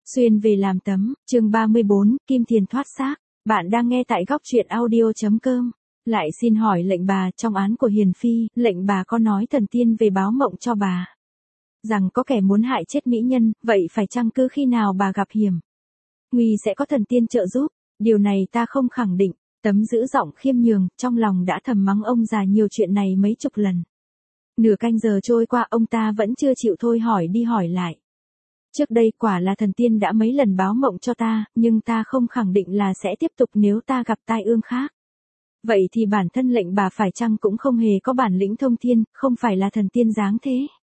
Xuyên về làm tấm, chương 34, Kim Thiền thoát xác. Bạn đang nghe tại góc truyện audio.com. Lại xin hỏi lệnh bà, trong án của Hiền Phi, lệnh bà có nói thần tiên về báo mộng cho bà rằng có kẻ muốn hại chết mỹ nhân, vậy phải chăng cứ khi nào bà gặp hiểm nguy sẽ có thần tiên trợ giúp? Điều này ta không khẳng định. Tấm giữ giọng khiêm nhường, trong lòng đã thầm mắng ông già nhiều chuyện này mấy chục lần. Nửa canh giờ trôi qua, ông ta vẫn chưa chịu thôi hỏi đi hỏi lại. Trước đây quả là thần tiên đã mấy lần báo mộng cho ta, nhưng ta không khẳng định là sẽ tiếp tục nếu ta gặp tai ương khác. Vậy thì bản thân lệnh bà phải chăng cũng không hề có bản lĩnh thông thiên, không phải là thần tiên dáng thế?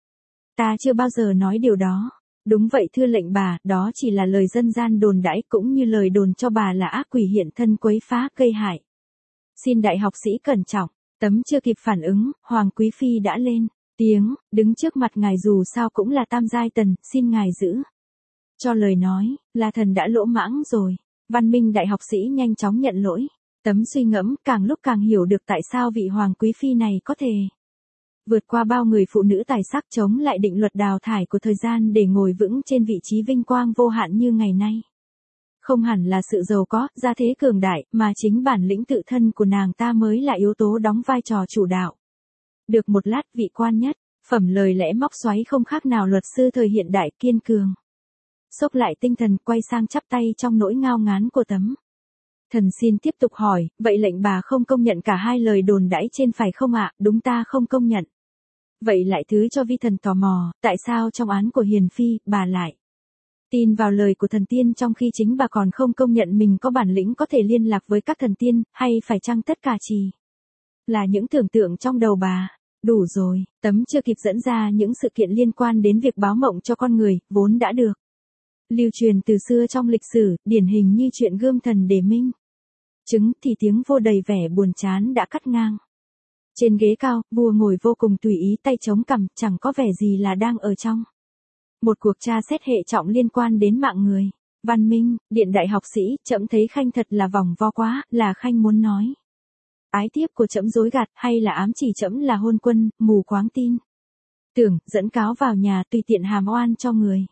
Ta chưa bao giờ nói điều đó. Đúng vậy thưa lệnh bà, đó chỉ là lời dân gian đồn đãi, cũng như lời đồn cho bà là ác quỷ hiện thân quấy phá gây hại. Xin đại học sĩ cẩn trọng. Tấm chưa kịp phản ứng, Hoàng Quý Phi đã lên tiếng, đứng trước mặt ngài dù sao cũng là tam giai tần, xin ngài giữ cho lời nói, là thần đã lỗ mãng rồi. Văn Minh đại học sĩ nhanh chóng nhận lỗi. Tấm suy ngẫm, càng lúc càng hiểu được tại sao vị Hoàng Quý Phi này có thể vượt qua bao người phụ nữ tài sắc chống lại định luật đào thải của thời gian để ngồi vững trên vị trí vinh quang vô hạn như ngày nay. Không hẳn là sự giàu có, gia thế cường đại, mà chính bản lĩnh tự thân của nàng ta mới là yếu tố đóng vai trò chủ đạo. Được một lát vị quan nhất, phẩm lời lẽ móc xoáy không khác nào luật sư thời hiện đại kiên cường. Xốc lại tinh thần, quay sang chắp tay trong nỗi ngao ngán của Tấm. Thần xin tiếp tục hỏi, vậy lệnh bà không công nhận cả hai lời đồn đãi trên phải không ạ? Đúng, ta không công nhận. Vậy lại thứ cho vi thần tò mò, tại sao trong án của Hiền Phi, bà lại tin vào lời của thần tiên trong khi chính bà còn không công nhận mình có bản lĩnh có thể liên lạc với các thần tiên, hay phải chăng tất cả chỉ là những tưởng tượng trong đầu bà? Đủ rồi, Tấm chưa kịp dẫn ra những sự kiện liên quan đến việc báo mộng cho con người, vốn đã được lưu truyền từ xưa trong lịch sử, điển hình như chuyện gươm thần để minh chứng, thì tiếng vô đầy vẻ buồn chán đã cắt ngang. Trên ghế cao, vua ngồi vô cùng tùy ý, tay chống cằm, chẳng có vẻ gì là đang ở trong một cuộc tra xét hệ trọng liên quan đến mạng người. Văn Minh, điện đại học sĩ, trẫm thấy Khanh thật là vòng vo quá, là Khanh muốn nói ái tiếp của trẫm dối gạt, hay là ám chỉ trẫm là hôn quân, mù quáng tin tưởng, dẫn cáo vào nhà tùy tiện hàm oan cho người?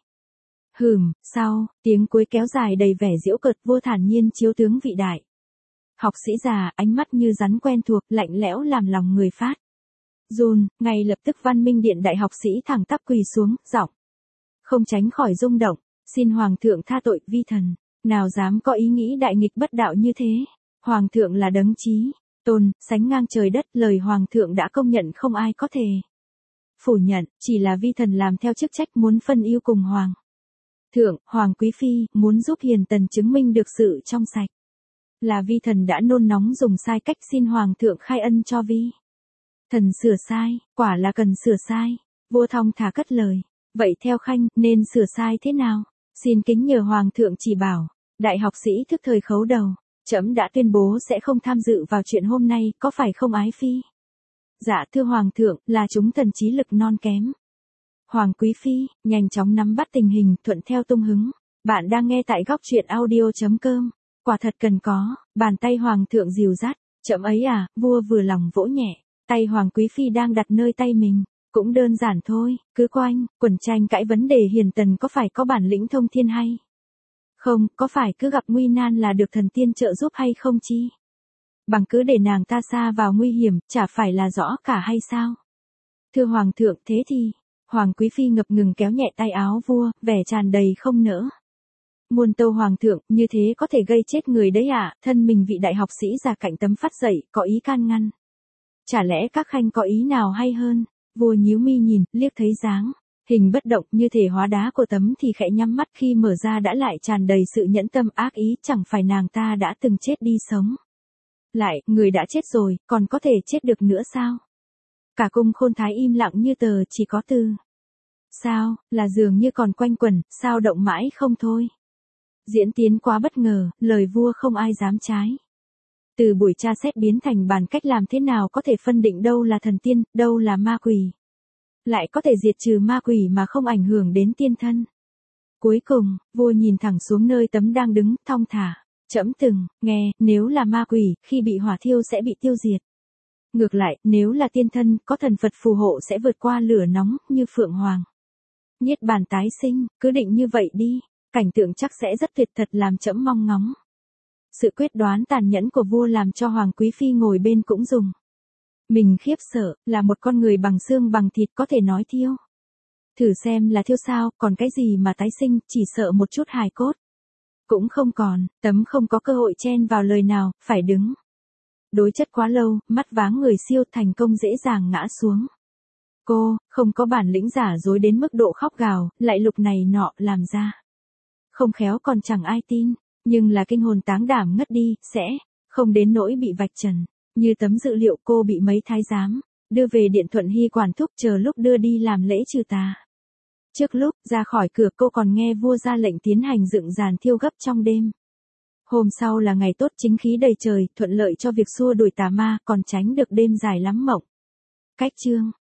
Sau, tiếng cuối kéo dài đầy vẻ giễu cợt, vua thản nhiên chiếu tướng vị đại học sĩ già, ánh mắt như rắn quen thuộc, lạnh lẽo làm lòng người phát run. Ngay lập tức Văn Minh điện đại học sĩ thẳng tắp quỳ xuống, giọng không tránh khỏi rung động. Xin hoàng thượng tha tội, vi thần nào dám có ý nghĩ đại nghịch bất đạo như thế. Hoàng thượng là đấng chí tôn, sánh ngang trời đất, lời hoàng thượng đã công nhận không ai có thể phủ nhận, chỉ là vi thần làm theo chức trách muốn phân ưu cùng hoàng thượng. Hoàng Quý Phi muốn giúp hiền tần chứng minh được sự trong sạch, là vi thần đã nôn nóng dùng sai cách, xin hoàng thượng khai ân cho vi thần sửa sai. Quả là cần sửa sai. Vua thong thả cất lời. Vậy theo Khanh, nên sửa sai thế nào? Xin kính nhờ hoàng thượng chỉ bảo. Đại học sĩ thức thời khấu đầu. Trẫm đã tuyên bố sẽ không tham dự vào chuyện hôm nay, có phải không ái phi? Dạ thưa hoàng thượng, là chúng thần trí lực non kém. Hoàng Quý Phi nhanh chóng nắm bắt tình hình, thuận theo tung hứng. Bạn đang nghe tại góc truyện audio.com. Quả thật cần có bàn tay hoàng thượng dìu dắt. Trẫm ấy à? Vua vừa lòng vỗ nhẹ tay Hoàng Quý Phi đang đặt nơi tay mình. Cũng đơn giản thôi, cứ quanh quẩn tranh cãi vấn đề hiền tần có phải có bản lĩnh thông thiên hay không, có phải cứ gặp nguy nan là được thần tiên trợ giúp hay không chi? Bằng cứ để nàng ta sa vào nguy hiểm, chả phải là rõ cả hay sao? Thưa hoàng thượng, thế thì Hoàng Quý Phi ngập ngừng kéo nhẹ tay áo vua, vẻ tràn đầy không nỡ. Muôn tâu hoàng thượng, như thế có thể gây chết người đấy ạ. Thân mình vị đại học sĩ già cạnh Tấm phát dậy, có ý can ngăn. Chả lẽ các khanh có ý nào hay hơn? Vua nhíu mi nhìn, liếc thấy dáng hình bất động như thể hóa đá của Tấm thì khẽ nhắm mắt, khi mở ra đã lại tràn đầy sự nhẫn tâm ác ý. Chẳng phải nàng ta đã từng chết đi sống lại, người đã chết rồi, còn có thể chết được nữa sao? Cả cung khôn thái im lặng như tờ, chỉ có từ sao là dường như còn quanh quẩn, sao động mãi không thôi. Diễn tiến quá bất ngờ, lời vua không ai dám trái. Từ buổi tra xét biến thành bàn cách làm thế nào có thể phân định đâu là thần tiên, đâu là ma quỷ. Lại có thể diệt trừ ma quỷ mà không ảnh hưởng đến tiên thân. Cuối cùng, vua nhìn thẳng xuống nơi Tấm đang đứng, thong thả. Trẫm từng nghe, nếu là ma quỷ, khi bị hỏa thiêu sẽ bị tiêu diệt. Ngược lại, nếu là tiên thân, có thần Phật phù hộ sẽ vượt qua lửa nóng, như Phượng Hoàng niết bàn tái sinh. Cứ định như vậy đi. Cảnh tượng chắc sẽ rất tuyệt thật làm trẫm mong ngóng. Sự quyết đoán tàn nhẫn của vua làm cho Hoàng Quý Phi ngồi bên cũng dùng mình khiếp sợ, là một con người bằng xương bằng thịt có thể nói thiêu. Thử xem là thiêu sao, còn cái gì mà tái sinh, chỉ sợ một chút hài cốt. Cũng không còn, tấm không có cơ hội chen vào lời nào, phải đứng. Đối chất quá lâu, mắt váng người siêu thành công dễ dàng ngã xuống. Cô, không có bản lĩnh giả dối đến mức độ khóc gào, lại lục này nọ làm ra. Không khéo còn chẳng ai tin, nhưng là kinh hồn táng đảm ngất đi, sẽ không đến nỗi bị vạch trần. Như tấm dự liệu cô bị mấy thái giám đưa về điện Thuận Hy quản thúc chờ lúc đưa đi làm lễ trừ tà. Trước lúc ra khỏi cửa cô còn nghe vua ra lệnh tiến hành dựng giàn thiêu gấp trong đêm. Hôm sau là ngày tốt chính khí đầy trời, thuận lợi cho việc xua đuổi tà ma, còn tránh được đêm dài lắm mộng. Cách chương